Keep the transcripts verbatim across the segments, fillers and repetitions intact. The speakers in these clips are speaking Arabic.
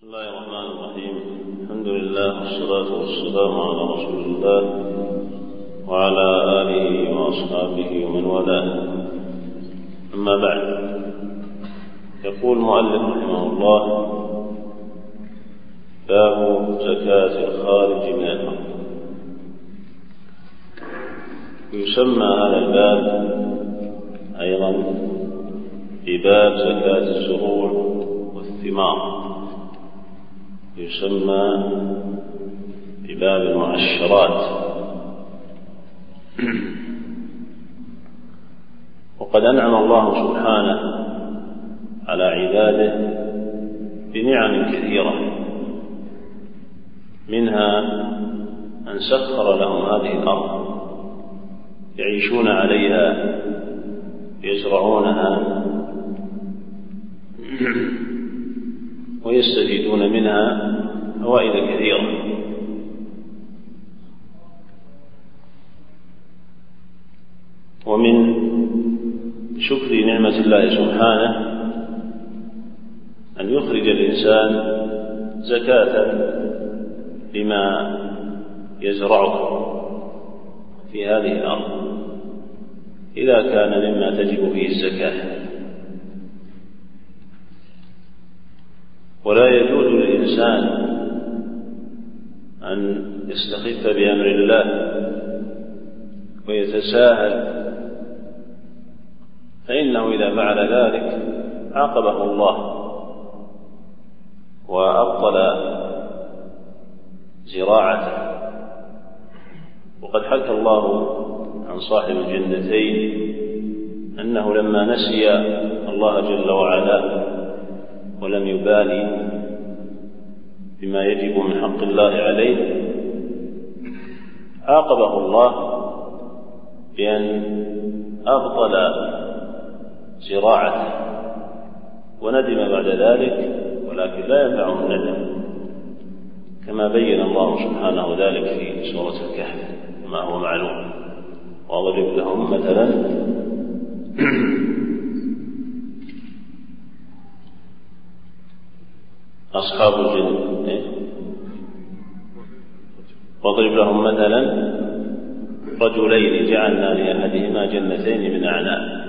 بسم الله الرحمن الرحيم. الحمد لله والصلاة والسلام على رسول الله وعلى آله وأصحابه ومن والاه. أما بعد، يقول المؤلف رحمه الله: باب زكاة الخارج من الأرض. يسمى هذا الباب أيضا بباب زكاة الزروع والثمار، يسمى بباب المعشرات. وقد أنعم الله سبحانه على عباده بنعم كثيرة، منها أن سخر لهم هذه الأرض يعيشون عليها يزرعونها ويستفيدون منها فوائد كثيرة. ومن شكر نعمة الله سبحانه أن يخرج الإنسان زكاة لما يزرعه في هذه الأرض إذا كان مما تجب فيه الزكاة. ولا يجوز للإنسان أن يستخف بأمر الله ويتساهل، فإنه إذا فعل ذلك عاقبه الله وأبطل زراعته. وقد حكى الله عن صاحب الجنتين أنه لما نسي الله جل وعلا ولم يبالي بما يجب من حق الله عليه، عاقبه الله بأن أبطل زراعته وندم بعد ذلك، ولكن لا ينفعه الندم، كما بين الله سبحانه ذلك في سورة الكهف ما هو معلوم. واضرب لهم مثلا أصحاب الجنة واضرب لهم مثلا رجلين جعلنا لأحدهما جنتين من أعناب،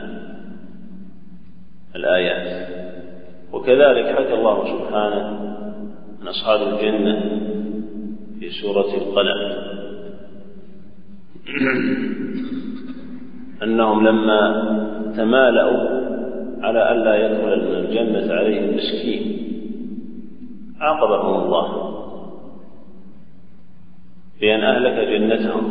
الآيات. وكذلك حكى الله سبحانه عن أصحاب الجنة في سورة القلم أنهم لما تمالأوا على ألا يدخل من الجنة عليهم مسكين عاقبهم الله بأن أهلك جنتهم،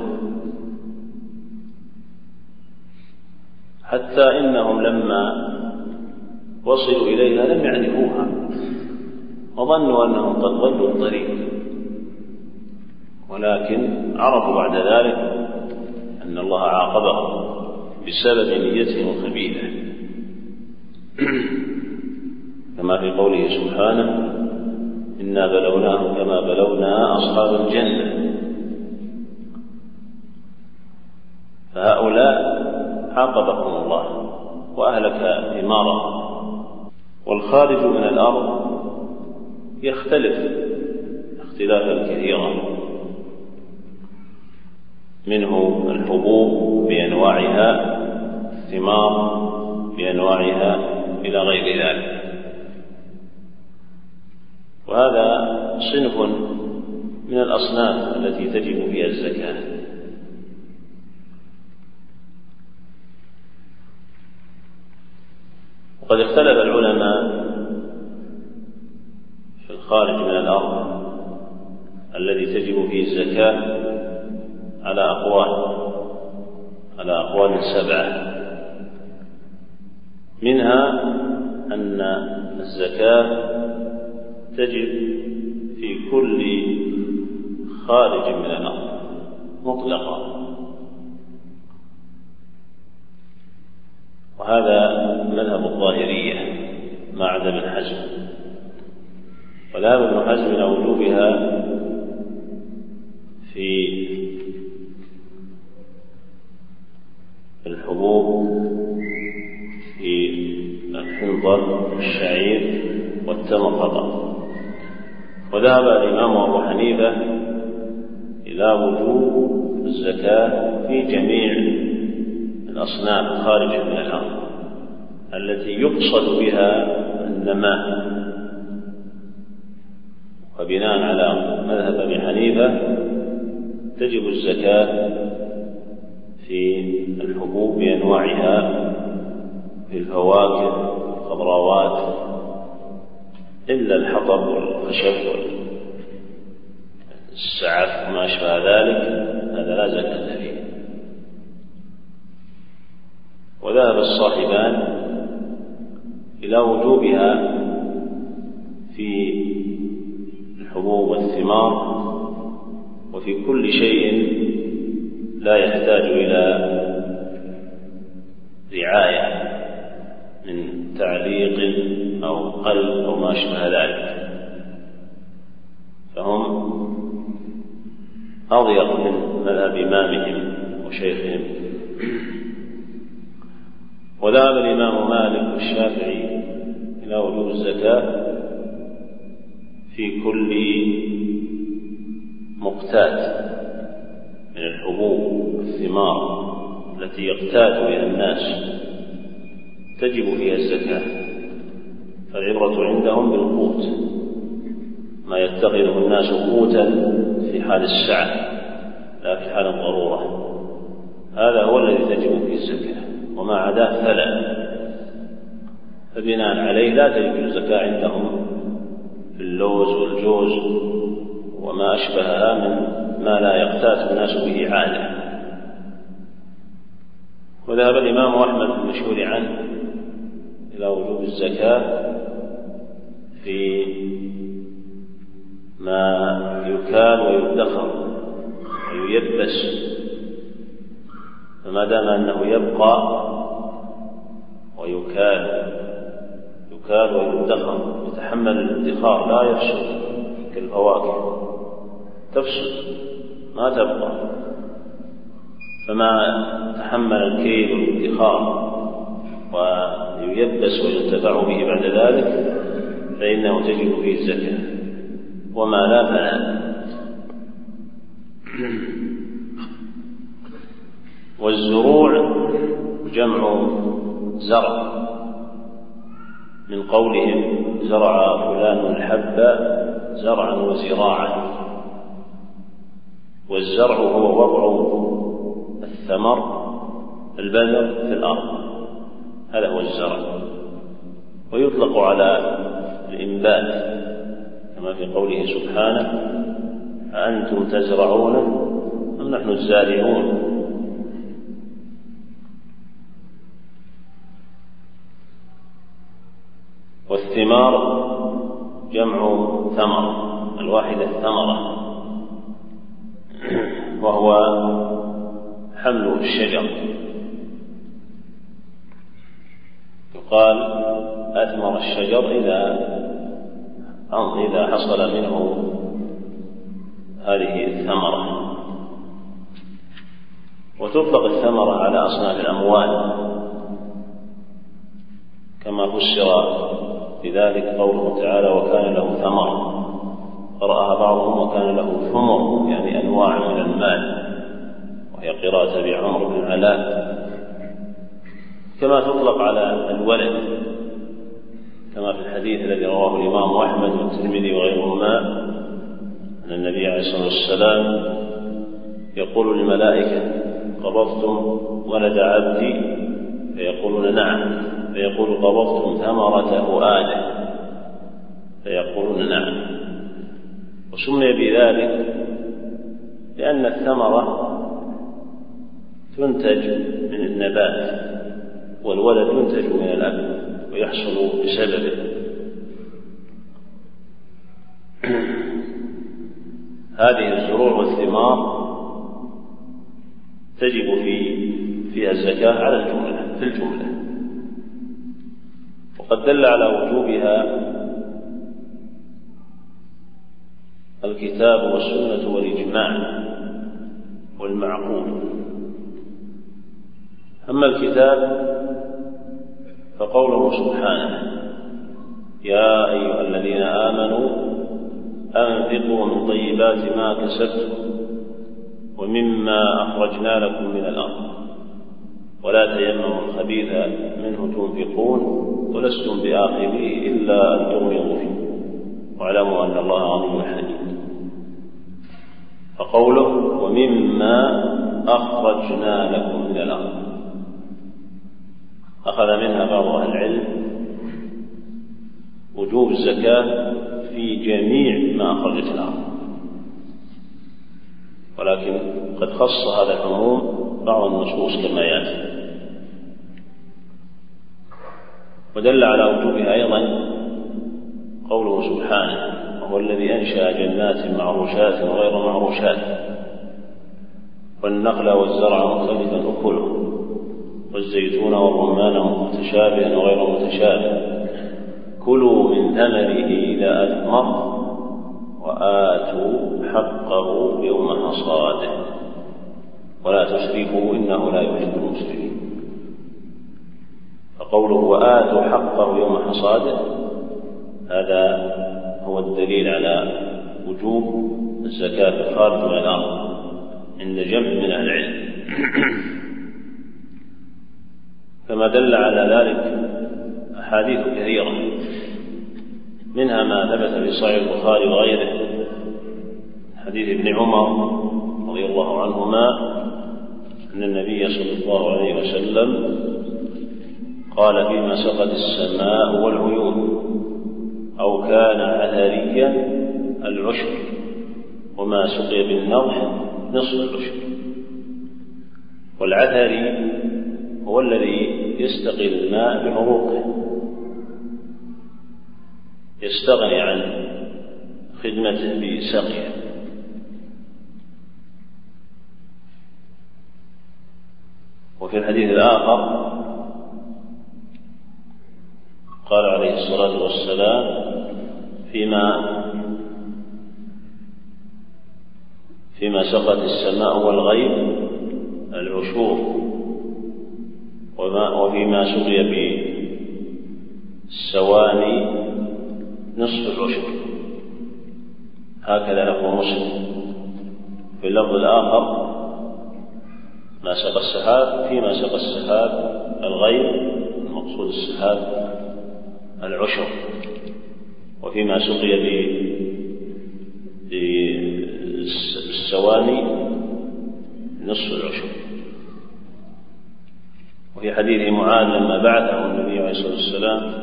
حتى إنهم لما وصلوا إليها لم يعرفوها وظنوا أنهم قد ضلوا الطريق، ولكن عرفوا بعد ذلك أن الله عاقبهم بسبب نيتهم الخبيثة، كما في قوله سبحانه: إنا بلوناهم كما بلونا أصحاب الجنة. فهؤلاء عاقبهم الله وأهلك ثمارهم. والخارج من الأرض يختلف اختلافا كثيرا، منه الحبوب بأنواعها، الثمار بأنواعها، إلى غير ذلك. وهذا صنف من الأصناف التي تجب فيها الزكاة. وقد اختلف العلماء في الخارج من الأرض الذي تجب فيه الزكاة على أقوال على أقوال سبعة، منها أن الزكاة تجب في كل خارج من الأرض مطلقا، وهذا مذهب الظاهرية مع عدم الحزم. وذهب ابن حزم إلى وجوبها في الحبوب، في الحنظل، الشعير والتمر فقط. وذهب الإمام أبو حنيفة إلى وجوب الزكاة في جميع الأصناف الخارجة من الأرض التي يقصد بها النماء. وبناء على مذهب أبي حنيفة تجب الزكاة في الحبوب بأنواعها، في الفواكه والخضروات، إلا الحطب والخشب والسعف وما أشبه ذلك، هذا لا زكاة فيه. وذهب الصاحبان إلى وجوبها في الحبوب والثمار وفي كل شيء لا يحتاج إلى رعاية من تعليق أو قلب أو ما أشبه ذلك، فهم أضيق من مذهب إمامهم وشيخهم. وذهب الإمام مالك والشافعي إلى وجوب الزكاة في كل مقتات من الحبوب والثمار التي يقتات بها الناس تجب فيها الزكاة، فالعبرة عندهم بالقوت، ما يتخذه الناس قوتا في حال السعة لا في حال الضرورة، هذا هو الذي تجب فيه الزكاة، وما عداه فلا. فبناء عليه لا تجب الزكاة عندهم في اللوز والجوز وما أشبهها من ما لا يقتات الناس به عادة. وذهب الإمام أحمد المشهور عنه إلى وجوب الزكاة في ما يكال ويدخر وييبس، فما دام أنه يبقى ويكال يكال ويدخر يتحمل الادخار لا يفسد كالفواكه، تفسد ما تبقى، فما تحمل الكيل والادخار وييبس وينتفع به بعد ذلك فإنه تجب فيه الزكاة، وما لا فلا. والزروع جمع زرع، من قولهم زرع فلان الحب زرعا وزراعا، والزرع هو وضع الثمر البذر في الأرض، هذا هو الزرع، ويطلق على الإنبات كما في قوله سبحانه أأنتم تزرعونه أم نحن الزارعون. والثمار جمع ثمر، الواحدة الثمرة، وهو حمل الشجر، يقال أثمر الشجر إذا إذا حصل منه هذه الثمرة. وتطلق الثمرة على أصناف الأموال كما فسر بذلك قوله تعالى وكان له ثمر، قرأها بعضهم وكان له ثمر، يعني أنواع من المال، وهي قراءة بعمر بن العلاء. كما تطلق على الولد كما في الحديث الذي رواه الإمام أحمد والترمذي وغيرهما أن النبي عليه الصلاة والسلام يقول للملائكة قبضتم ولد عبدي؟ فيقولون نعم، فيقول قبضتم ثمرة فؤاده؟ فيقولون نعم. وسمي بذلك لأن الثمرة تنتج من النبات، والولد ينتج من الأب ويحصل بسببه. هذه الزروع والثمار تجب في فيها الزكاة على الجملة في الجملة، وقد دل على وجوبها الكتاب والسنة والإجماع والمعقول. أما الكتاب فقوله سبحانه يا أيها الذين آمنوا أنفقوا من طيبات ما كسبتم ومما أخرجنا لكم من الأرض ولا تيمموا الخبيث منه تنفقون ولستم بآخذيه إلا أن تغمضوا فيه واعلموا أن الله غني حميد. فقوله ومما أخرجنا لكم من الأرض أخذ منها بعض أهل العلم وجوب الزكاة في جميع ما أخرجت الأرض، ولكن قد خص هذا العموم بعض النصوص كما يأتي. ودل على وجوبها أيضا قوله سبحانه وهو الذي أنشأ جنات معروشات وغير معروشات والنخل والزرع مختلفا أكله والزيتون والرمان متشابها وغير متشابه كلوا من ثمره إذا أثمر وآتوا حقه يوم حصاده ولا تسرفوا إنه لا يحب المسرفين. فقوله وآتوا حقه يوم حصاده هذا هو الدليل على وجوب الزكاة في الخارج من الأرض عند جمع من أهل العلم، كما دل على ذلك أحاديث كثيرة منها ما ثبت في صحيح البخاري وغيره حديث ابن عمر رضي الله عنهما أن النبي صلى الله عليه وسلم قال فيما سقت السماء والعيون أو كان عثريا العشر وما سقي بالنضح نصف العشر. والعثري هو الذي يستقي الماء بعروقه يستغني عن خدمته بسقيه. وفي الحديث الآخر قال عليه الصلاة والسلام فيما فيما سقت السماء والغيب العشور وما وفيما سقي بالسواني نصف العشر. هكذا لفظ مسلم. في اللفظ الآخر ما سقى السحاب فيما سقى السحاب الغيب المقصود السحاب العشر وفيما سقي بالسواني نصف العشر. وفي حديث معاذ لما بعثه النبي عليه الصلاة والسلام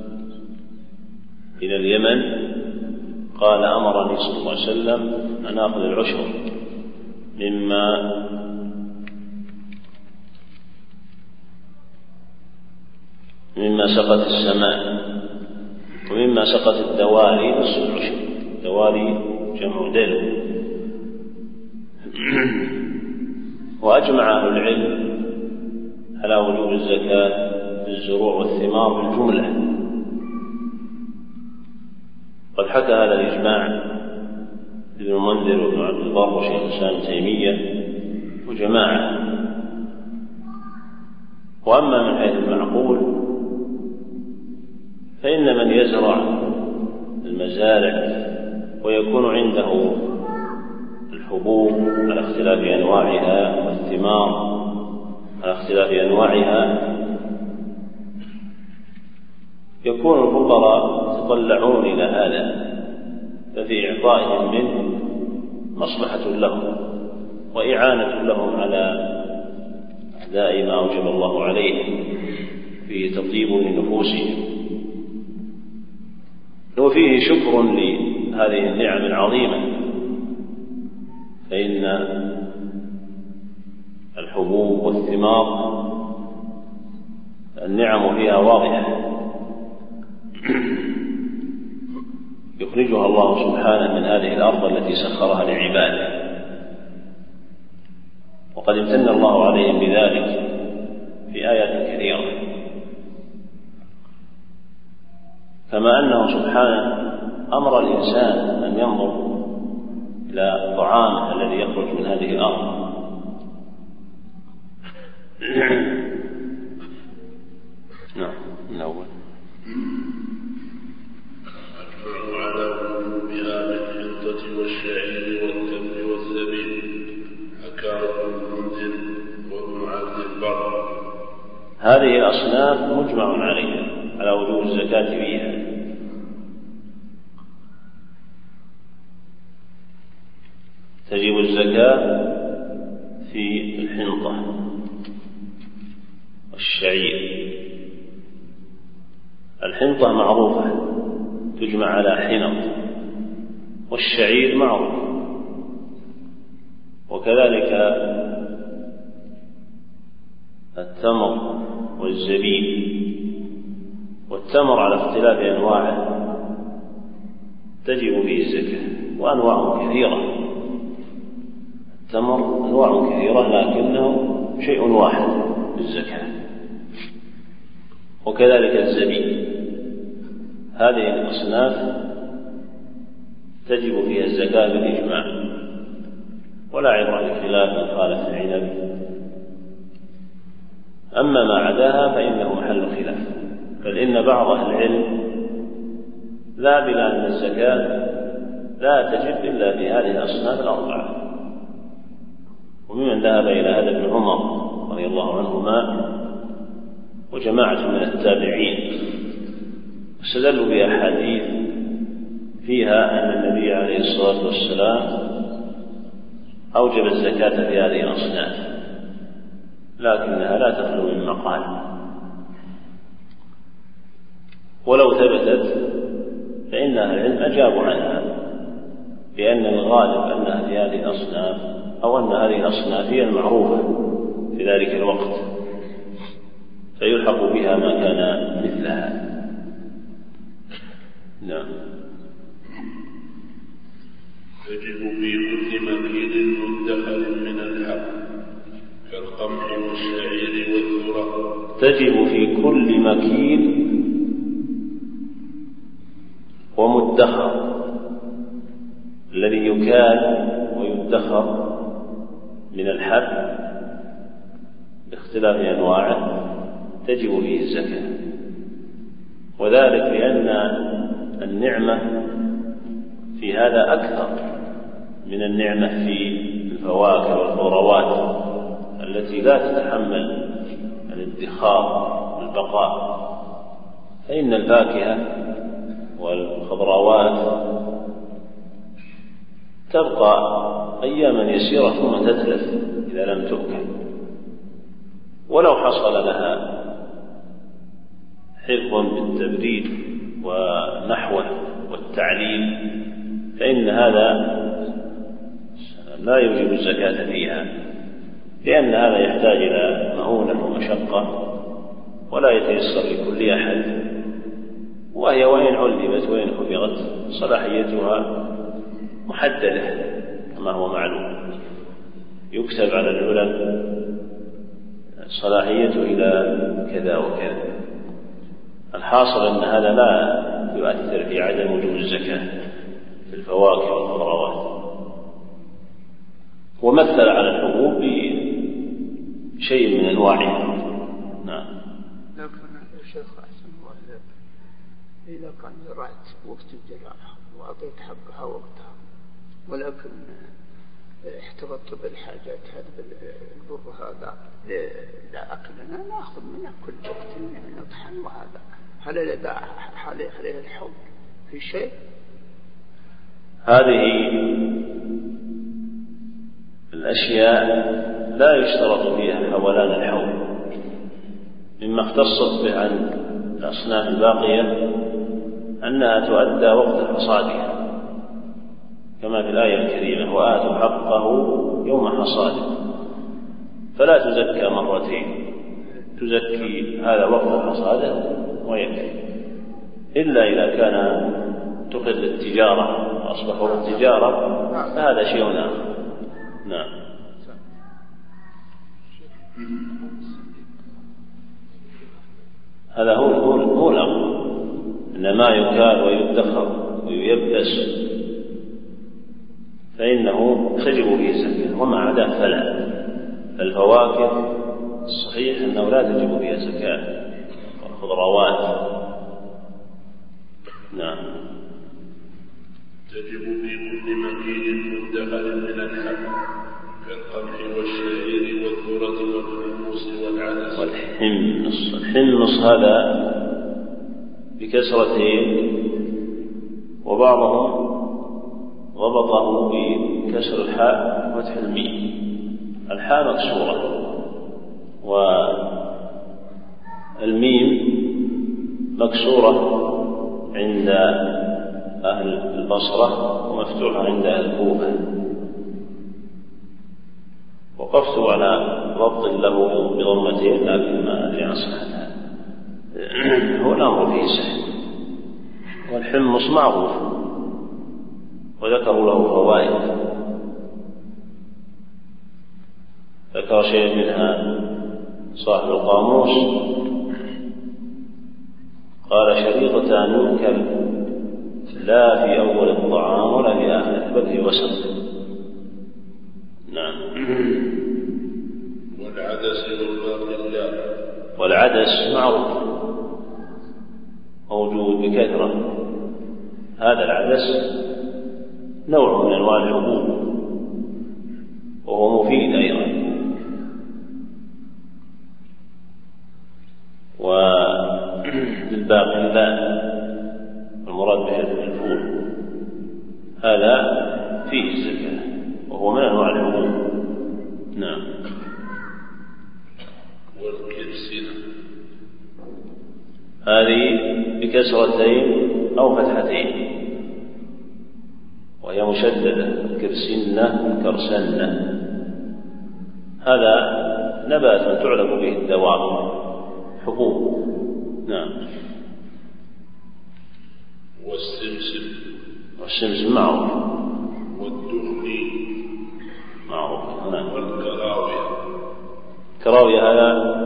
إلى اليمن قال أمرني صلى الله عليه وسلم أن آخذ العشر مما مما سقت السماء ومما سقت الدوالي نصف العشر. الدوالي جمع دلو. وأجمع أهل العلم على وجوب الزكاة في الزروع والثمار بالجملة. قد حكى هذا الإجماع ابن المنذر وابن عبد البر وشيخ الإسلام ابن تيمية وجماعة. وأما من حيث المعقول فإن من يزرع المزارع ويكون عنده الحبوب على اختلاف أنواعها والثمار على اختلاف أنواعها يكون الفقراء يتطلعون إلى هذا، ففي إعطائهم منه مصلحة لهم وإعانة لهم على أداء ما أوجب الله عليهم فيه تطيب لنفوسهم، وفيه شكر لهذه النعم العظيمة. فإن الحبوب والثمار النعم فيها واضحة يخرجها الله سبحانه من هذه الأرض التي سخرها لعباده، وقد امتن الله عليهم بذلك في آيات كثيرة. كما أنه سبحانه أمر الإنسان أن ينظر إلى الطعام الذي يخرج من هذه الأرض. نعم الأول أجمعوا على وجوب هذا هذه الأصناف مجمع عليها على وجوب الزكاة فيها. تجب الزكاة في الحنطة والشعير. الحنطة معروفة تجمع على حنط، والشعير معروف، وكذلك التمر والزبيب. والتمر على اختلاف أنواعه تجب فيه الزكاة، وأنواع كثيرة. التمر أنواع كثيرة لكنه شيء واحد بالزكاة، وكذلك الزبيب. هذه الأصناف تجب فيها الزكاة بالإجماع، ولا عبرة بخلاف من خالف العنب. أما ما عداها فإنه محل خلاف، بل إن بعض أهل العلم ذهب إلى أن الزكاة لا تجب إلا في هذه الأصناف الأربعة، وممن ذهب إلى هذا ابن عمر رضي الله عنهما وجماعة من التابعين، واستدلوا بأحاديث فيها أن النبي عليه الصلاة والسلام أوجب الزكاة في هذه الأصناف، لكنها لا تخلو من مقال. ولو ثبتت فإن أهل العلم أجابوا عنها بأن الغالب أنها في هذه الأصناف، أو أن هذه الأصناف هي المعروفة في ذلك الوقت، فيلحق بها ما كان مثلها. نعم. تجب في كل مكيل مدخل من الحب كالقمح والشعير والذرة. تجب في كل مكيل ومدخر، الذي يكال ويدخر من الحب باختلاف أنواعه تجب فيه الزكاة، وذلك لأن النعمة في هذا أكثر من النعمة في الفواكه والخضروات التي لا تتحمل الادخار والبقاء. فإن الفاكهة والخضروات تبقى أياما يسيرة ثم تتلف إذا لم تؤكل، ولو حصل لها حفظ بالتبريد ونحوه والتعليل فإن هذا لا يوجب الزكاة فيها، لأن هذا يحتاج إلى مؤونة ومشقة ولا يتيسر لكل أحد، وهي وإن علمت وإن حفظت صلاحيتها محددة كما هو معلوم، يكتب على العلم صلاحيته إلى كذا وكذا. الحاصل أن هذا لا يؤثر في عدم وجوب الزكاة في الفواكه والخضروات. ومثل على الحبوب بشيء من أنواعها. نعم. لكن الشيخ أحسن الله إذا كان زرعت وقت الزراعة وأعطيت حقها وقتها، ولكن احتفظت بالحاجات هذا بالبر هذا لأكلنا نأخذ منه كل وقت نطحن، وهذا هل إذا عليه الحب في شيء؟ هذه الأشياء لا يشترط فيها حولان الحول. مما اختصت به عن الأصناف الباقية أنها تؤدى وقت حصادها كما في الآية الكريمة وآتوا حقه يوم حصاده، فلا تزكى مرتين، تزكي هذا وقت حصاده ويكفي، إلا إذا كان تقل التجارة وأصبحوا التجارة فهذا شيء آخر. نعم. هذا هو هو هو الأمر، إن ما يكال ويدخر وييبس فإنه تجب فيه زكاة، وما عداه فلا. الفواكه الصحيح أنه لا تجب فيها زكاة، والخضروات. نعم. تجب في كل مكيل مدخل من الحب كالقمح والشعير والذرة والحمص والعدس والحمص. الحمص هذا بكسرتين، وبعضهم ضبطه بكسر الحاء وفتح الميم. الحاء مكسورة والميم مكسورة عند أهل البصرة ومفتوحة عند أهل الكوفة. وقفت على ضبط له بضمتين لكن ما أدري عن صحتها. هو الأمر فيه سهل. والحمص معروف وذكروا له فوائد، ذكر شيء منها صاحب القاموس، قال شريطتان يؤكل لا في أول الطعام ولا في آخره بل في وسط. نعم. والعدس والباقلات. والعدس معروف موجود بكثرة. هذا العدس نوع من أنواع الحبوب وهو مفيد أيضا. وبالباقلات المراد به الفول هذا فيه الزكاة وهو من أنواع الحبوب. نعم. والكرسنة هذه بكسرتين أو فتحتين وهي مشددة، كرسنة كرسنة. هذا نبات تعلق به الدواب، حبوب. نعم. والسمسم. والسمسم معروف. والدخن معروف. نعم. والكراوية. كراوية هذا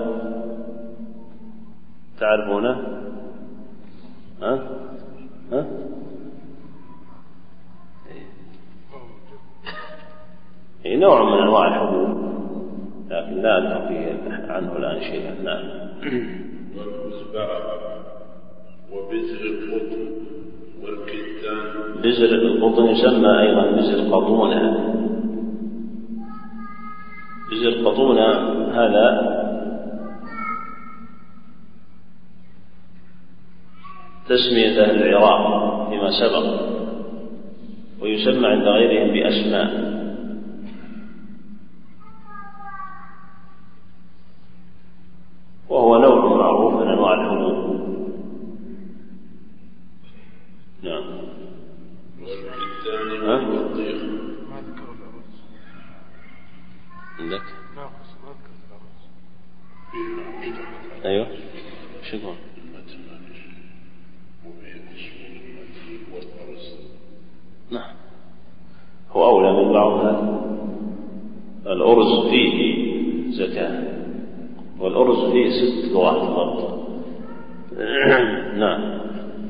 تعرفونه؟ ها؟ ها؟ هي نوع من أنواع الحبوب لكن لا أذكر فيه عنه الآن شيئا. نعم. والكزبرة وبزر القطن والكتان. بزر القطن يسمى أيضا بزر قطونة. بزر قطونة هذا تسمية أهل العراق فيما سبق، ويسمى عند غيرهم بأسماء. وهو نوع معروف من أنواع الحبوب. نعم. والكتان والبطيخ. ما ذكروا الأرز. عندك؟ ناقص ما ذكرت الأرز. أيوه. شو يقول؟ نعم. هو أولى من بعضها. الأرز فيه زكاة، والأرز فيه ست لغات ضبط. نعم.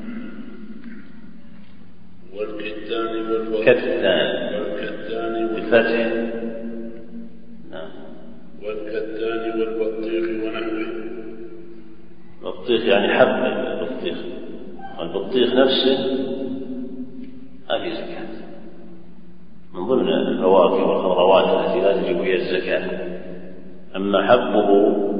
والكتان والبطيخ. كتان. والكتان بالفتح. نعم. والكتان والبطيخ ونحوه. البطيخ يعني حب البطيخ، البطيخ نفسه ما في زكاة، من ضمن الفواكه والخضروات التي لا تجب هي الزكاة. أما حبه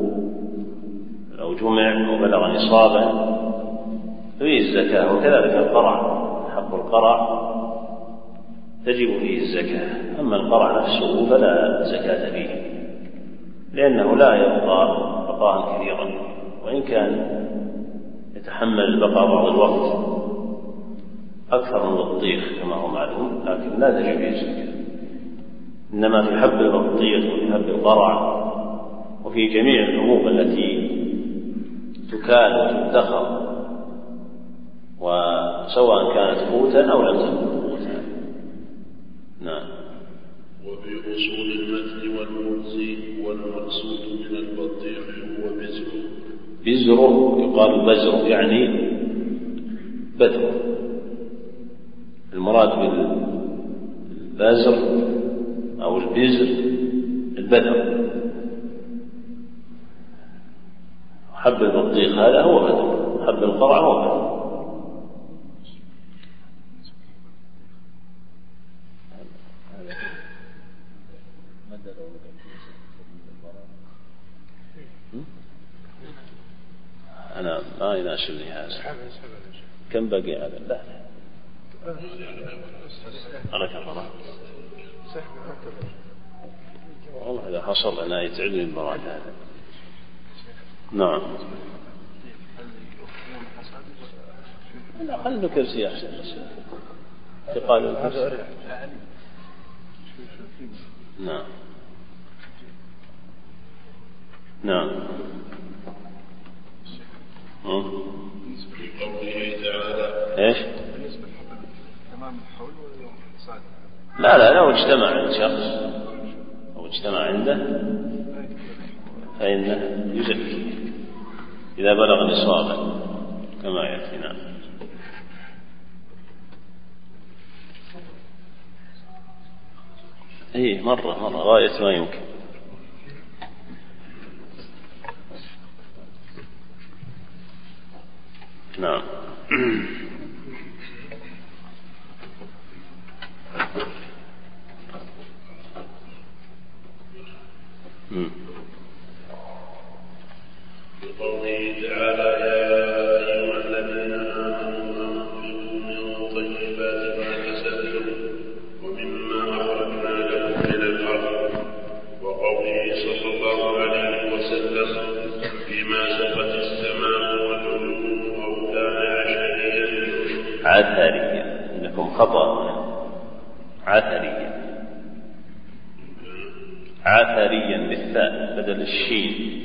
لو جمع وبلغ نصابا فيه الزكاة، وكذلك القرع. حب القرع تجب فيه الزكاة، أما القرع نفسه فلا زكاة فيه لأنه لا يبقى بقاء كثيرا، وإن كان يتحمل البقاء بعض الوقت أكثر من البطيخ كما هو معلوم، لكن لا تجب فيه الزكاة. إنما في حب البطيخ وفي حب القرع وفي جميع الحبوب التي تكال وتدخر، وسواء كانت قوتا أو لم تكن قوتا. نعم. وفي أصول المتن والمرز والمقصود من البطيخ هو بزر. بزر يقال بزر يعني بدر. المراد بالبزر أو البزر البدر. حب البطيخ هذا هو بدر، حب القرع هو بدر. أنا ما يناسبني هذا. كم بقي هذا؟ لا أنا كفر والله إذا حصل أنا يتعبني المراد هذا. نعم لا خلنا كرسي أحسن بس تقال الكرسي. نعم نعم ايش؟ لا لا لو اجتمع عند شخص او اجتمع عنده فإنه يزكي إذا بلغ نصابا كما يأتي. نعم ايه مرة مرة غاية ما يمكن. نعم بقوله تعالى يا أيها الذين آمنوا أنفقوا من طيبات ما كسبتم ومما أخرجنا لكم من الأرض، وقوله صلى الله عليه وسلم فيما سقت السماء والعلوم أو كان عشريا عثريا إنكم خطأ عثريا عثريا بالثاء بدل الشين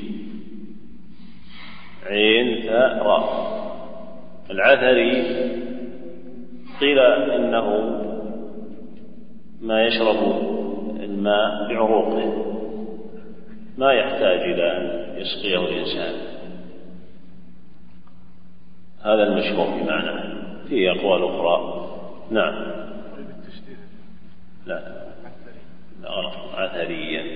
عين ثاء راء. العثري قيل إنه ما يشرب الماء بعروقه ما يحتاج إلى أن يسقيه الإنسان. هذا المشهور بمعنى فيه أقوال أخرى. نعم لا لا غلط عثريا.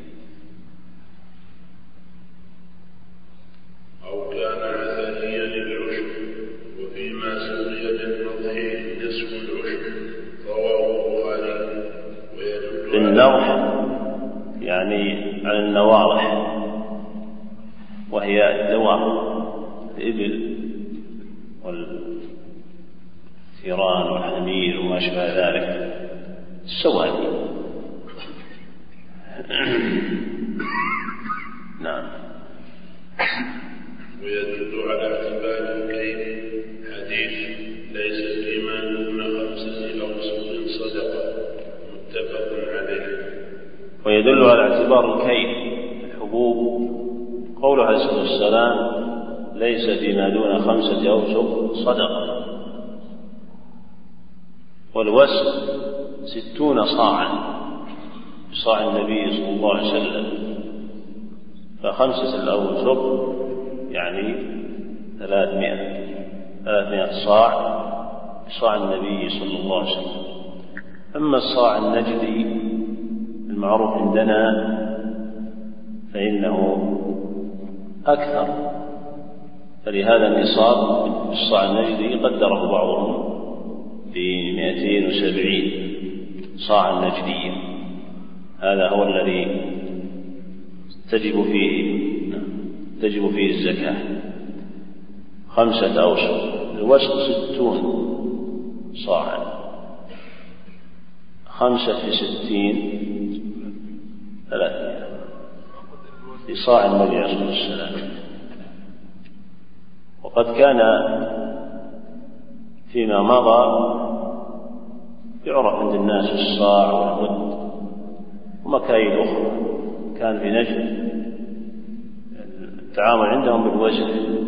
أو كان عثريا العشب وفيما سوي بالنضح نصف العشب رواه البخاري. بالنضح يعني على النواضح وهي الدواب الإبل والثيران والحمير وما شابه ذلك السوادي. نعم ويدل على اعتبار الكيل حديث ليس فيما دون خمسة أوسق صدقة متفق عليه. ويدل على اعتبار الكيل الحبوب قوله عليه الصلاة والسلام ليس فيما دون خمسة أوسق صدقة، والوسق ستون صاعا بصاع النبي صلى الله عليه وسلم، فخمسة الأوسق يعني ثلاثمائة ثلاثمائة صاع بصاع النبي صلى الله عليه وسلم. أما الصاع النجدي المعروف عندنا فإنه أكثر، فلهذا النصاب بالصاع النجدي قدره بعضهم بمئتين وسبعين صاعا نجديا. هذا هو الذي تجب فيه تجب فيه الزكاة. خمسة أوسق الوسق ستون صاعا، خمسة في ستين ثلاثة في صاع النبي عليه الصلاة والسلام. وقد كان فيما مضى يعرف عند الناس الصاع والمد ومكاييل أخرى. كان في نجد التعامل عندهم بالوزن،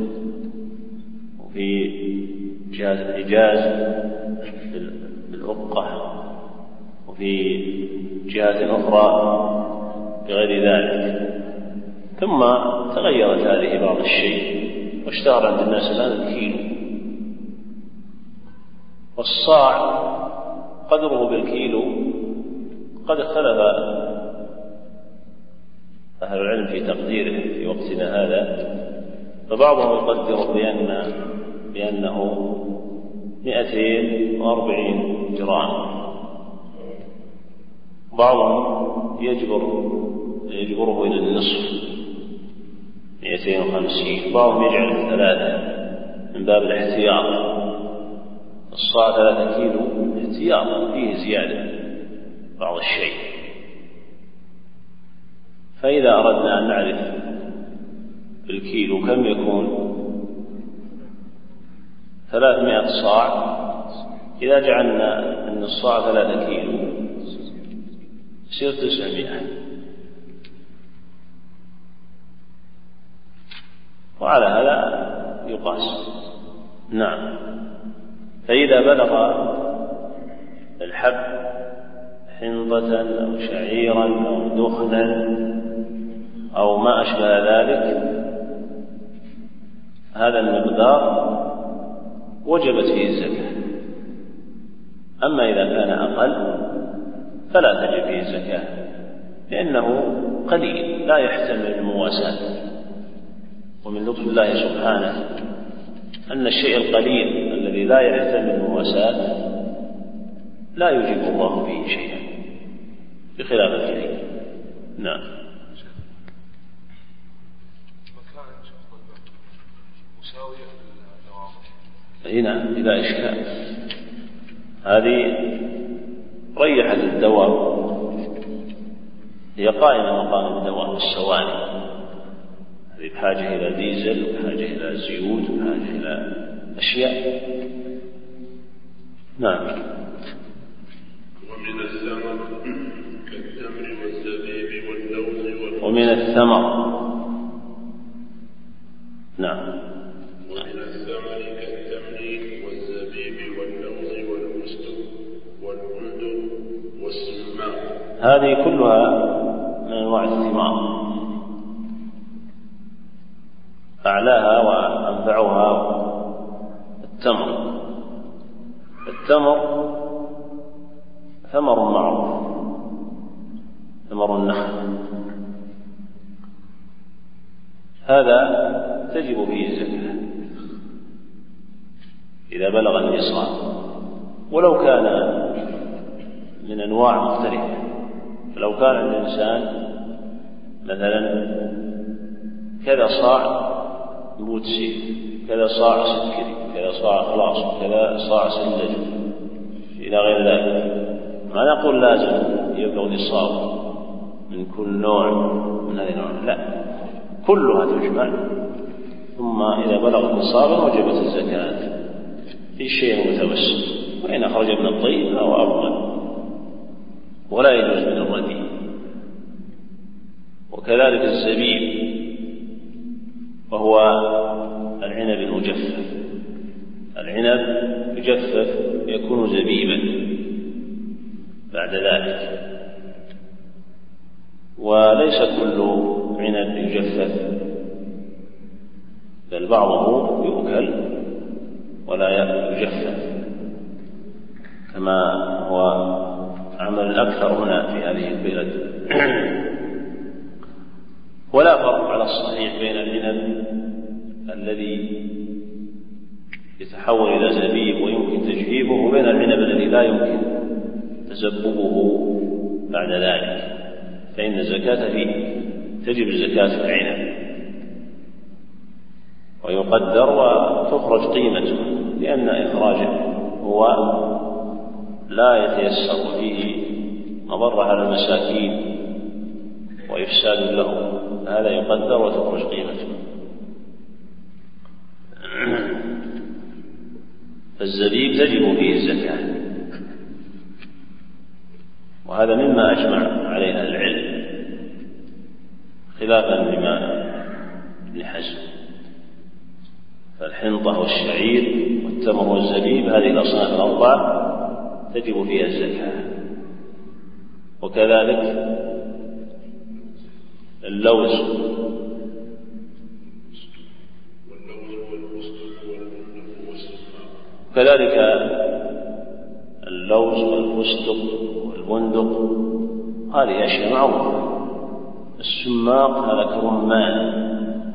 وفي جهة الحجاز بالأبقة، وفي جهة أخرى بغير ذلك. ثم تغيرت هذه بعض الشيء واشتهر عند الناس الآن الكيلو. والصاع قدره بالكيلو قد اختلف أهل العلم في تقديره في وقتنا هذا، فبعضهم يقدر بأن بأنه مئتين وأربعين جرام، بعضهم يجبر يجبره إلى النصف مئتين وخمسين، بعضهم يجعل ثلاثة من باب الاحتياط. الصاع ثلاثة كيلو احتياط، فيه زيادة بعض الشيء. فإذا أردنا أن نعرف بالكيلو كم يكون ثلاثمائة صاع، إذا جعلنا أن الصاع ثلاثة كيلو يصير تسعمائة، وعلى هذا يقاس. نعم. فإذا بلغ الحب حنطة أو شعيرا أو دخنا أو ما أشبه ذلك هذا المقدار وجبت فيه الزكاة. أما إذا كان أقل فلا تجب فيه الزكاة، لأنه قليل لا يحتمل المواساة. ومن لطف الله سبحانه أن الشيء القليل الذي لا يحتمل المواساة لا يجب الله فيه شيئا بخلاف الكثير. نعم. هنا بلا إشكال، هذه ريحت الدواب، هي قائمة مقام الدواب السواني، هذه بحاجة إلى ديزل وبحاجة إلى زيوت وبحاجة إلى أشياء. نعم. ومن الثمر كالتمر والزبيب واللوز والمستق. ومن الثمر. نعم. ومن الثمر كالتمر والزبيب واللوز والمستق والبندق والسماق. هذه كلها من أنواع الثمار، أعلاها وأنفعها التمر. التمر ثمر معروف، ثمر النخل، هذا تجب فيه الزكاة إذا بلغ النصاب، ولو كان من أنواع مختلفة. فلو كان الإنسان مثلا كذا صاع بوتسي، كذا صاع سكري، كذا صاع خلاص، كذا صاع سلج إلى غير ذلك، ما نقول لازم يبلغ نصاب من كل نوع من هذه النوع، لا، كلها تجمع، ثم إذا بلغ نصابا وجبت الزكاة في شيء متوسط، وإن أخرج من الطيب فهو أفضل، ولا يجوز من الرديء. وكذلك الزبيب وهو العنب المجفف، العنب يجفف يكون زبيبا بعد ذلك، وليس كل عنب يجفف، بل بعضه يؤكل ولا يجفف كما هو عمل الأكثر هنا في هذه البلاد. ولا فرق على الصحيح بين العنب الذي يتحول إلى زبيب ويمكن تجفيفه وبين العنب الذي لا يمكن تزببه بعد ذلك، فإن الزكاة فيه تجب الزكاة في العنب ويقدر وتخرج قيمته، لأن إخراجه هو لا يتيسر فيه مضرة على المساكين وإفساد له، هذا يقدر وتخرج قيمته. فالزبيب تجب فيه الزكاة، وهذا مما أجمع عليه العلم خلافا لما ابن حزم. فالحنطة والشعير والتمر والزبيب هذه الأصناف الأربعة تجب فيها الزكاة، وكذلك اللوز كذلك اللوز والفستق والبندق، هذه أشياء معروفة. السماق هذا كرمان،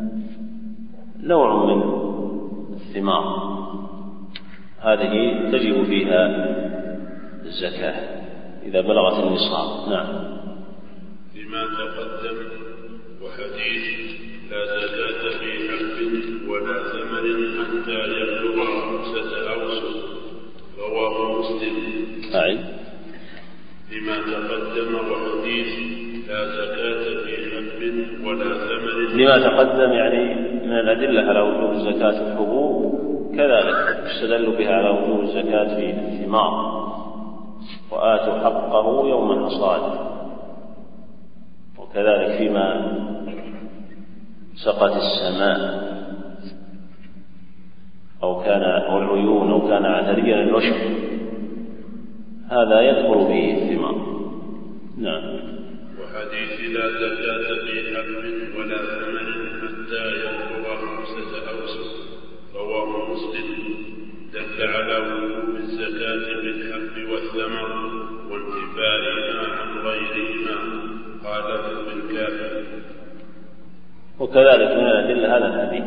نوع من الثمار، هذه تجب فيها الزكاة إذا بلغت النصاب. نعم. لما تقدم. وحديث لا زكاة في حب ولا ثمر حتى يبلغ خمسة أوسق. رواه مسلم. أعد. لما تقدم وحديث لا زكاة في حب ولا ثمر. لما تقدم يعني من الأدلة على وجوب الزكاة في الحبوب، كذلك يستدل بها على وجوب الزكاة في الثمار. وآتوا حقه يوم حصاده. وكذلك فيما سقت السماء أو كان أو العيون أو كان عثريا العشب، هذا يدخل به الثمار. نعم. وحديث لا زكاة في حب ولا ثمن حتى يبلغ خمسة أوسق. رواه مسلم. دل على وجوب الزكاة بالحب والثمر وانتفائها عن غيرهما. قاله بالكافر. وكذلك من الأدلة هذا الحديث،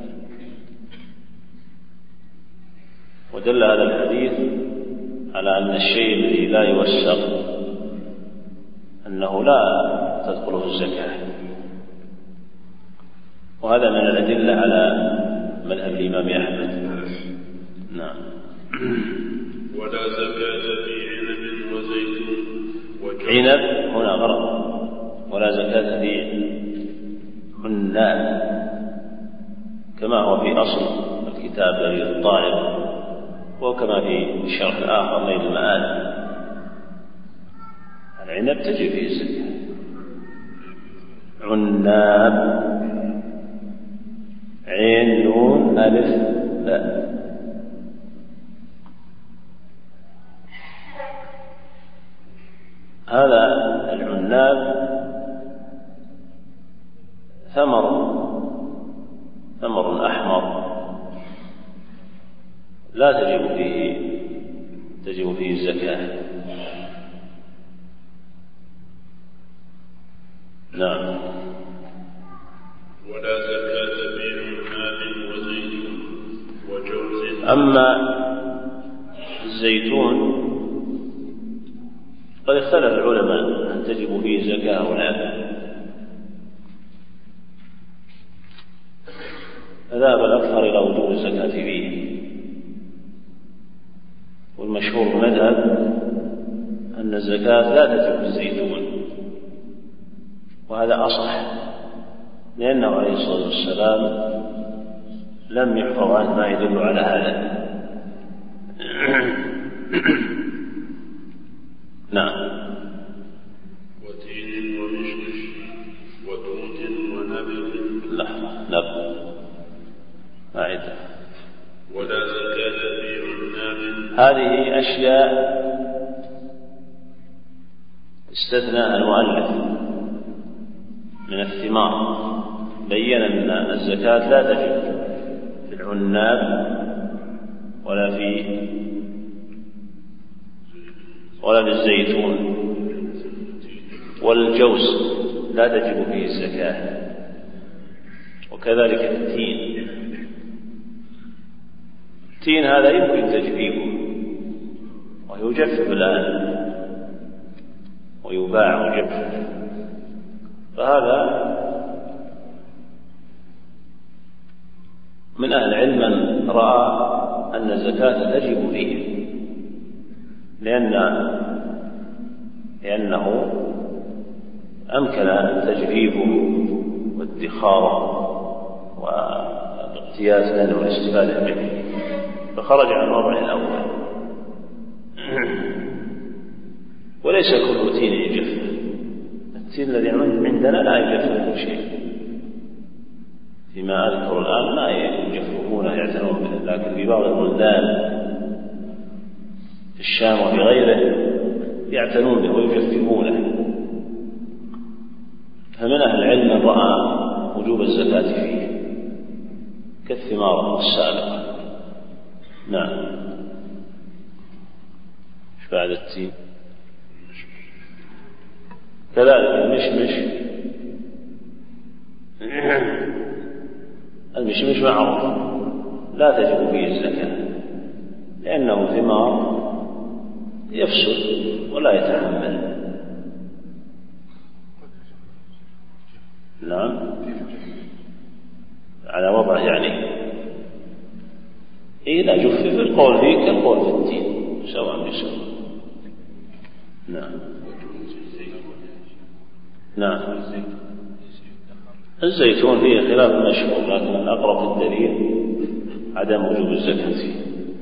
ودل هذا الحديث على أن الشيء الذي لا يوسق أنه لا تدخله الزكاة، وهذا من الأدلة على مذهب الإمام أحمد. نعم. ولا زكاة في عنب وزيتون وجوز. عنب هنا غرض، ولا زكاة في عناب كما هو في أصل الكتاب لدى الطالب، وكما في الشرح الآخر ليل المآل. العنب تجي فيه الزكاة. عناب عين نون ألف باء. هذا العناب ثمر ثمر أحمر لا تجب فيه تجب فيه الزكاة. نعم. ولا زكاة في عناب وزيتون وجوز. أما الزيتون قد اختلف العلماء هل تجب فيه زكاة أو لا. فذهب الأكثر إلى وجوب الزكاة فيه، والمشهور المذهب أن الزكاة لا تجب في الزيتون، وهذا أصح، لأنه عليه الصلاة والسلام لم يحفظ عنه ما يدل على هذا. نعم. وتين ومشمش وتوت ونبل. لحظة، نبل أعد. ولا زكاة في عناب. هذه أشياء استثنى المؤلف من الثمار، بين أن الزكاة لا تجب في العناب ولا في ولا بالزيتون، والجوز لا تجب فيه الزكاة، وكذلك التين. التين هذا يمكن تجفيفه ويجفف الآن ويباع مجفف، فهذا من أهل العلم من رأى أن الزكاة تجب فيه، لأن لأنه أمكن تجفيفه وادخاره والاقتياس منه والاستفادة منه، فخرج عن الوضع الأول. وليس كل تين يجفف، التين الذي عندنا لا يجفف شيء، فيما أذكر الآن لا يجففونه يعتنون به، لكن في بعض البلدان في الشام وفي غيره يعتنون به ويجففونه. فمن أهل العلم من رأى وجوب الزكاة فيه كالثمار السابقة. نعم. ايش بعد التين؟ كذلك المشمش. المشمش معروف لا تجب فيه الزكاة، لأنه ثمار يفسد ولا يتحمل. نعم. وضعه يعني إذا جفف القول فيه كالقول في الدين سواء بسواء. نعم نعم. الزيتون فيه خلاف مشهور، لكن الأقرب الدليل عدم وجوب الزكاة فيه،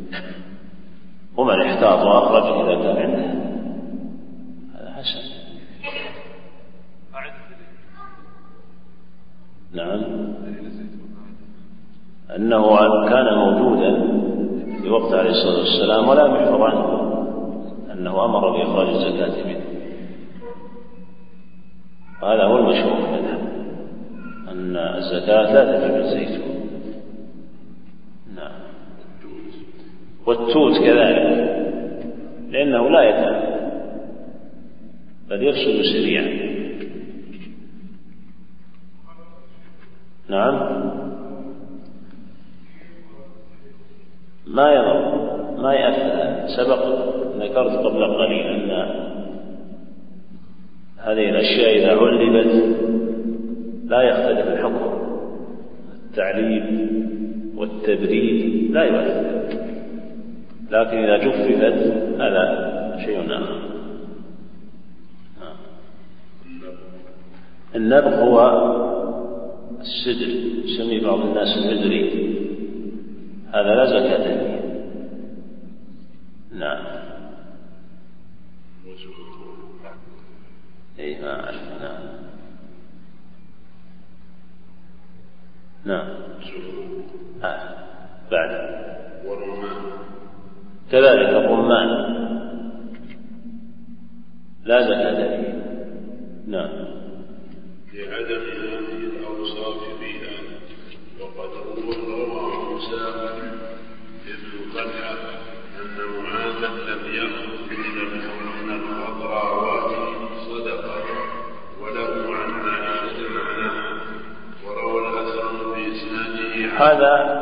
ومن احتاط وأخرج إذا كان عنده هذا حسن. نعم، أنه كان موجودا في وقت عليه الصلاة والسلام ولا يحفظ عنه أنه أمر بإخراج الزكاة منه. هذا هو المشهور في المذهب، أن الزكاة لا تجب الزيتون. نعم. والتوت كذلك، لأنه لا يتم بل يفسد سريعا. نعم. ما يضر ما يأثر. سبق ذكرت قبل قليل أن هذه الأشياء إذا علبت لا يختلف الحكم، التعليب والتبريد لا يؤثر، لكن إذا جففت هذا شيء آخر. النبغ هو السدر، يسمي بعض الناس المدري، هذا لا زكاة فيه. نعم. اي ما اعرف. نعم نعم. آه. بعد كذلك الرمان لا زكاة فيه. نعم. لعدم هذه الأوصاف فيها. وقد روى موسى ابن طلحة أن معاذا لم يأخذ من الخضراوات صدقة، وله عن عائشة معناها، وروى الأثر بإسناده. هذا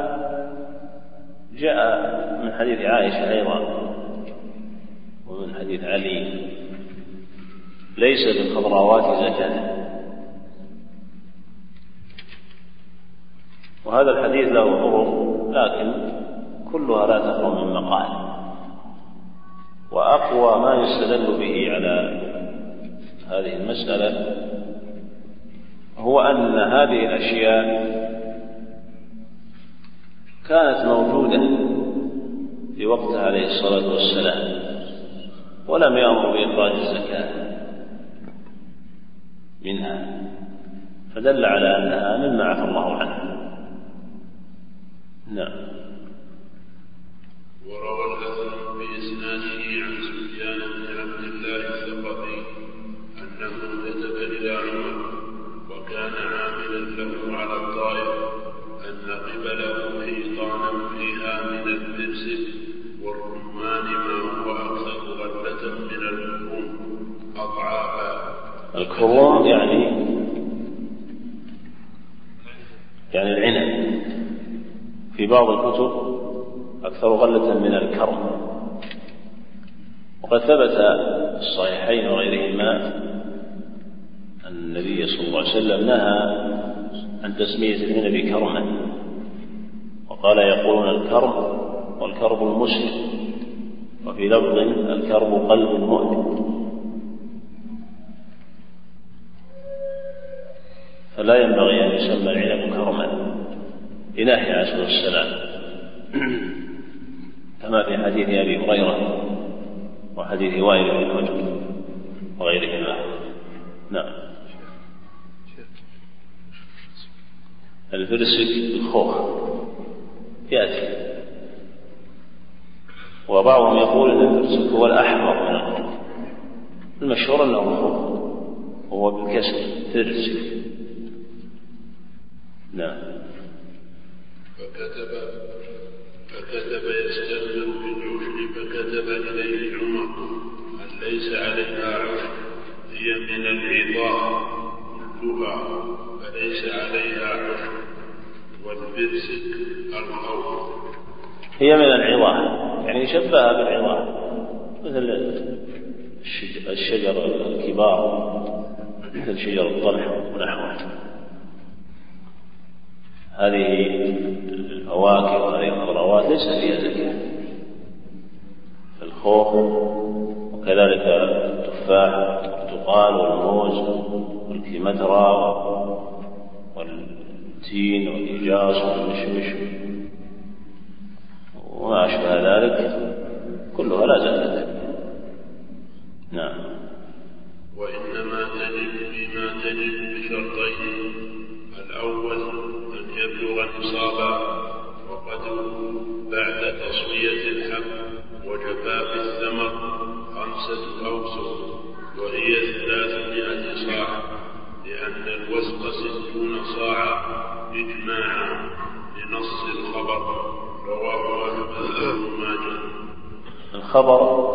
جاء من حديث عائشة أيضا ومن حديث علي: ليس بالخضراوات زكاة. وهذا الحديث له طرق، لكن كلها لا تخلو من مقال. وأقوى ما يستدل به على هذه المسألة هو أن هذه الأشياء كانت موجودة في وقته عليه الصلاة والسلام ولم يأمر بإخراج الزكاة منها، فدل على أنها مما عفى الله عنها. نعم. وروى الأثر بإسناده عن سفيان بن عبد الله الثقفي أنه كتب إلى عمر وكان عاملا له على الطائف أن قبله حيطانا فيها من البرسل والرمان ما هو أكثر غلة من الكروم أضعافا. الكروم يعني يعني العنب، في بعض الكتب أكثر غلة من الكرم. وقد ثبت في الصحيحين وغيرهما أن النبي صلى الله عليه وسلم نهى عن تسمية العنب كرما، وقال: يقولون الكرم والكرب المسلم، وفي لفظ الكرب قلب المؤمن. فلا ينبغي أن يسمى العنب كرما لنهي عليه الصلاة والسلام، كما في حديث أبي هريرة وحديث وائل بن حجر وغيرهما. نعم. الفرسك الخوخ يأتي، وبعضهم يقول أن الفرسك هو الأحمر من الخوخ، المشهور أنه الخوخ وهو بالكسر فرسك. نعم. فكتب فكتب يستأذن بالعشر، فكتب إليه عمر أن ليس عليها عشر، هي من العظام كلها فليس عليها عشر، والبرسك الخوف. هي من العظام يعني شبهها بالعظام، مثل الشجر الكبار مثل شجر الطلح ونحوه. هذه الفواكه وهذه الخضروات ليس فيها زكاة. الخوخ وكذلك التفاح والبرتقال والموز والكمثرى والتين والإجاص والمشمش وما أشبه ذلك كلها لا زكاة فيها. نعم. وإنما تجب فيما تجب بشرطين: الأول أن يبلغ نصابا وقدره بعد تصفية الحب وجفاف الثمر خمسة أوسق وهي ثلاثمائة صاع، لأن الوسق ستون صاعا إجماعا لنص الخبر. رواه أحمد بن ماجه. الخبر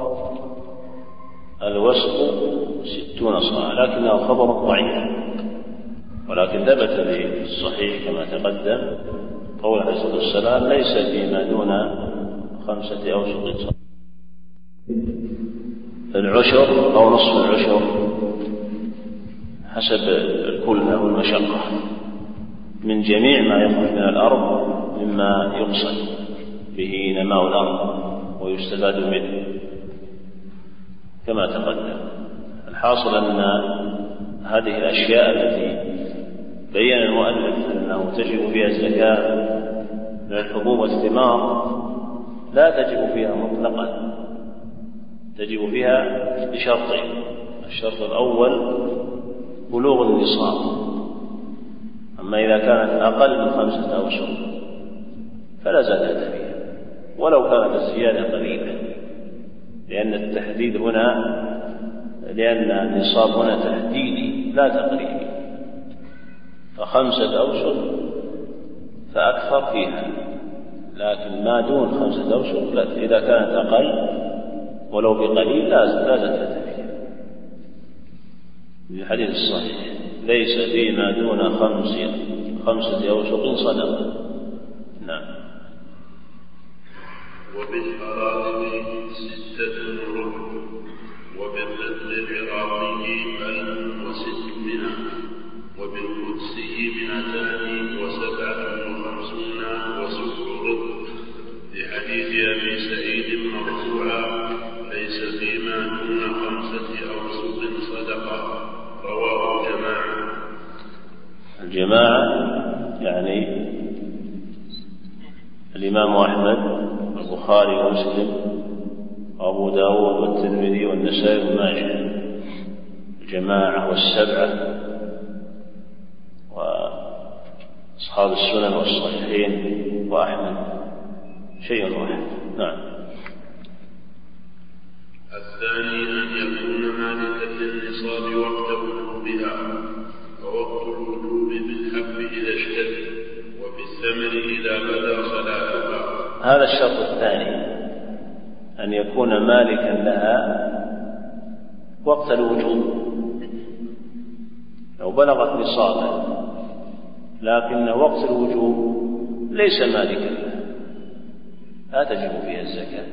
الوسق ستون صاع لكنه خبر ضعيف، ولكن ثبت في الصحيح كما تقدم قول عليه الصلاة والسلام: ليس فيما دون خمسة أوسق صاع. العشر أو نصف العشر حسب الكلة والمشقة من جميع ما يخرج من الأرض مما يقصد به نماء الأرض ويستفاد منه كما تقدم. الحاصل أن هذه الأشياء التي بين المؤلف أنه تجب فيها الزكاة من الحبوب والثمار لا تجب فيها مطلقا، تجب فيها بشرطين: الشرط الأول بلوغ النصاب، أما إذا كانت أقل من خمسة أوسق فلا زكاة فيها ولو كانت الزيادة قليلة، لأن التحديد هنا لأن النصاب هنا تحديدي لا تقريبي، فخمسة أوسق فأكثر فيها، لكن ما دون خمسة أوسق لا، إذا كانت أقل ولو بقليل لا زكاة فيها. في الحديث الصحيح: ليس فيما دون خمسة خمسة أوسق صدقة. نعم. وبالحرائر ستة ربع، وبالرد العراقي ألف وستمائة، وبالقدسي مئتان وسبعة وخمسون وسبع ربع، لحديث أبي سعيد مرفوعا: ليس فيما دون خمسة أوسق صدقة. رواه جماعة. الجماعة يعني الإمام أحمد والبخاري ومسلم وأبو داود والترمذي والنسائي وماجه، الجماعة والسبعة وأصحاب السنن والصحيحين وأحمد شيء واحد. نعم. الثاني أن يكون مالكا للنصاب وقت وجوبها، ووقت الوجوب بالحب إذا اشتد، وبالثمر إذا بدا صلاحها. هذا الشرط الثاني، أن يكون مالكا لها وقت الوجوب. لو بلغت نصابا لكن وقت الوجوب ليس مالكا لها لا تجب فيها الزكاة.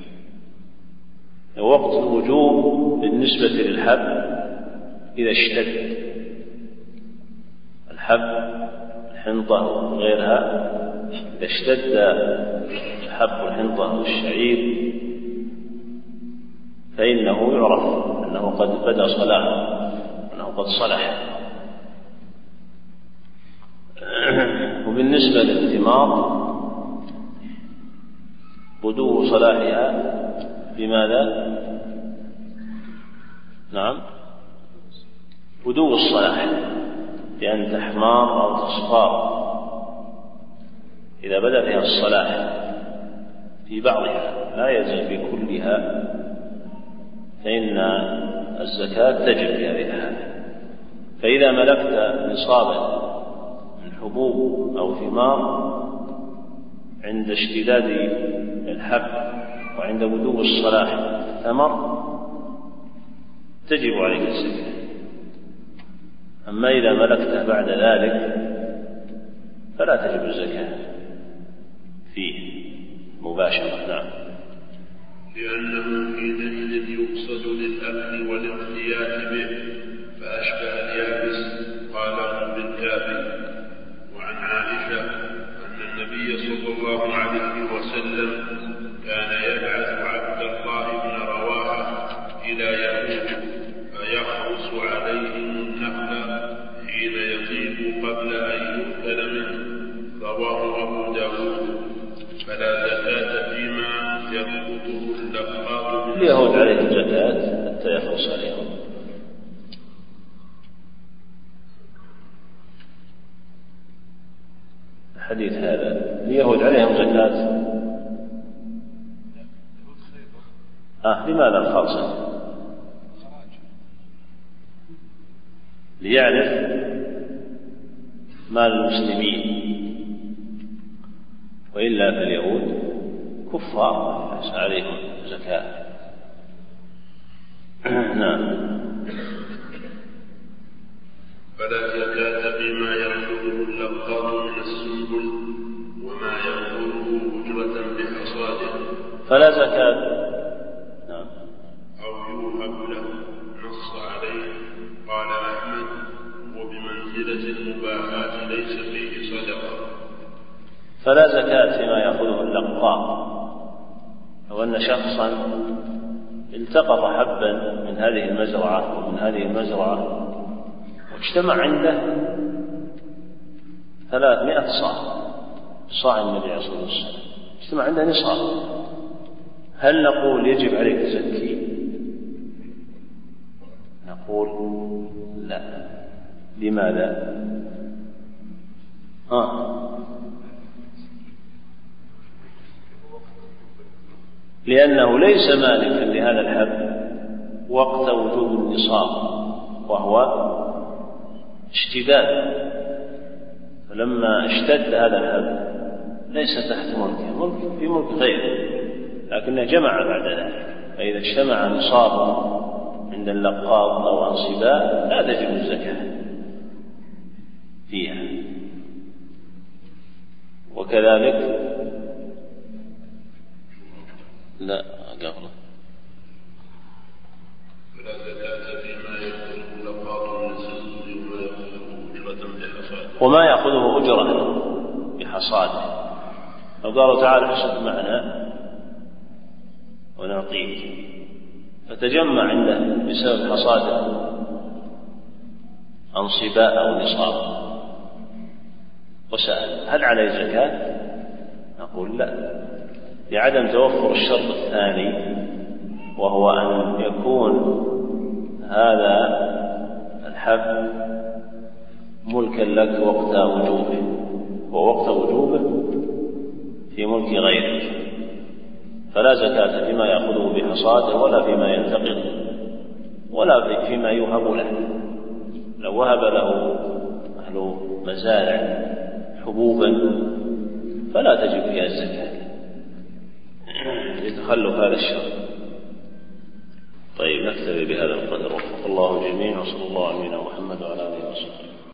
وقت الوجوب بالنسبة للحب إذا اشتد، الحب الحنطة وغيرها إذا اشتد الحب والحنطة والشعير فإنه يعرف أنه قد بدأ صلاحه، أنه قد صلح. وبالنسبة للثمار بدو صلاحها بماذا؟ نعم، بدو الصلاح، بأن تحمار أو تصفار. إذا بدأ فيها الصلاح في بعضها لا يزال في كلها فإن الزكاة تجب في هذه الحالة. فإذا ملكت نصابا من حبوب أو ثمار عند اشتداد الحب وعند بدو الصلاح ثمر تجب عليك الزكاة. أما إذا ملكته بعد ذلك فلا تجب الزكاة فيه مباشرة. نعم. لأنه في دليل يقصد للأكل والاقتيات به، فأشبه اليابس قاله بالكافي. وعن عائشة فيحرص عليهم النخل حين يطيب قبل أن يؤكل منه. رواه أبو داود. فلا زكاة فيما يربطه اللقاط. اليهود عليهم زكاة حتى يحرص عليهم. الحديث هذا اليهود عليهم زكاة. آه لماذا الخاصة؟ ليعرف مال المسلمين، وإلا فاليهود كفار ليس عليهم زكاة. نعم. فلا زكاة فيما يأخذه اللقاط من السنبل وما يأخذه أجرة بحصاده. فلا زكاة. نعم. أو يوهب له. نص عليه. قال أحمد: وبمنزلة المباحات ليس فيه صدقة. فلا زكاة فيما يأخذه اللقاط. لو أن شخصا التقط حبا من هذه المزرعة ومن هذه المزرعة واجتمع عنده ثلاثمائة صاع، صاع النبي عليه الصلاة والسلام، اجتمع عنده نصاب، هل نقول يجب عليك تزكي؟ نقول لا. لماذا؟ آه. لأنه ليس مالكا لهذا الحب وقت وجود النصاب، وهو اشتداد. فلما اشتد هذا الحب ليس تحت ملكه، ملك في ملك غيره، لكنه جمع بعد ذلك. فإذا اجتمع نصاب عند اللقاط أو أنصباء لا تجب الزكاة فيها. وكذلك لا قبله فلا زكاة فيما يأخذه اللقاط من السنبل وما يأخذه أجرة بحصاده. وما يأخذه أجرة بحصاده. لو قالوا تعالى حسب معنا ونعطيك، فتجمع عنده بسبب حصاده أنصباء أو نصاب وسأل هل عليه زكاة؟ نقول لا، لعدم توفر الشرط الثاني، وهو أن يكون هذا الحب ملكا لك وقت وجوبه، ووقت وجوبه في ملك غيرك. فلا زكاة فيما يأخذه بحصاده ولا فيما ينتقض ولا فيما يوهب له. لو وهب له أهل مزارع حبوبا فلا تجب فيها الزكاة لتخلف هذا الشرط. طيب نكتفي بهذا القدر، وفق الله الجميع، وصلى الله على نبينا محمد وعلى آله وصحبه.